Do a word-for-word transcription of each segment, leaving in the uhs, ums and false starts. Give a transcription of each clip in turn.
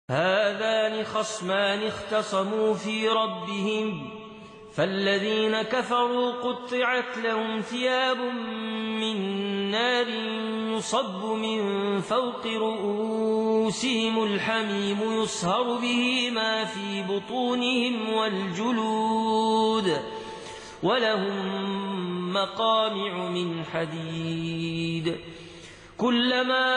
هذان خصمان اختصموا في ربهم فالذين كفروا قطعت لهم ثياب من نار يصب من فوق رؤوسهم الحميم يصهر به ما في بطونهم والجلود ولهم مقامع من حديد كلما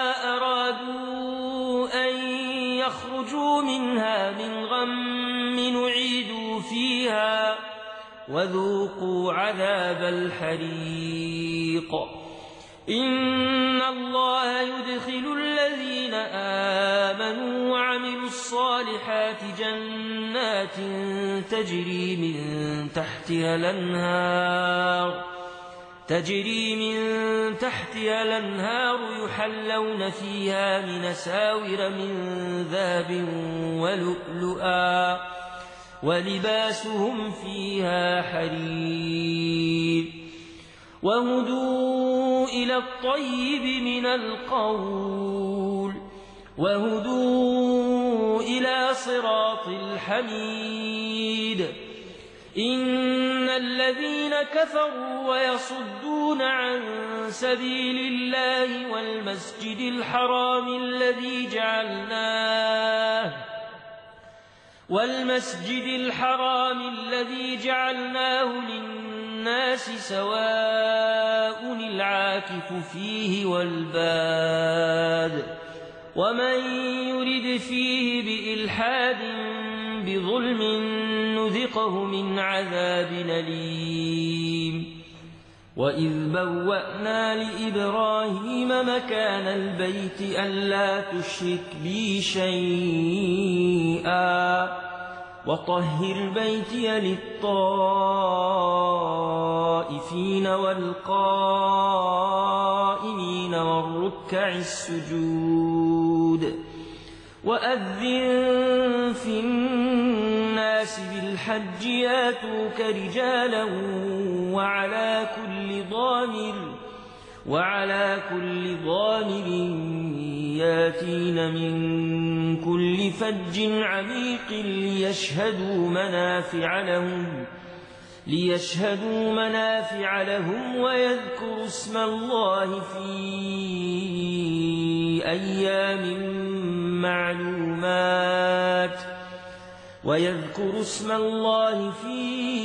أرادوا أن يخرجوا منها من غم نعيدوا فيها وذوقوا عذاب الحريق إن الله يدخل الذين آمنوا وعملوا الصالحات جنات تجري من تحتها الأنهار تجري من تحتها الأنهار يحلون فيها من أساور من ذهب ولؤلؤا ولباسهم فيها حرير وهدوا إلى الطيب من القول وهدوا إلى صراط الحميد إن الذين كفروا ويصدون عن سبيل الله والمسجد الحرام الذي جعلناه والمسجد الحرام الذي جعلناه للناس سواء العاكف فيه والباد ومن يرد فيه بإلحاد بظلم نذقه من عذاب أليم وإذ بوأنا لإبراهيم مكان البيت ألا تشرك بي شيئا وطهر بيتي للطائفين والقائمين والركع السجود وأذن في الناس بالحج ياتوك رجالا وعلى كل ضامر وعلى كل ضامر ياتين من كل فج عميق ليشهدوا منافع لهم ليشهدوا منافع لهم ويذكروا اسم الله في أيام معلومات ويذكروا اسم الله في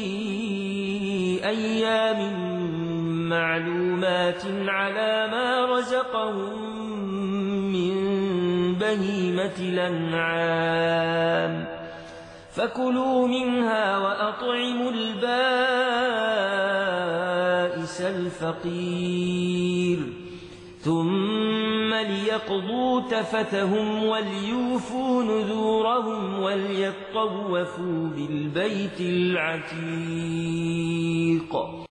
أيام معلومات على ما رزقهم من بهيمة الأنعام فكلوا منها وأطعموا البائس الفقير ثم ليقضوا تفتهم وليوفوا نذورهم وليطوفوا بالبيت العتيق.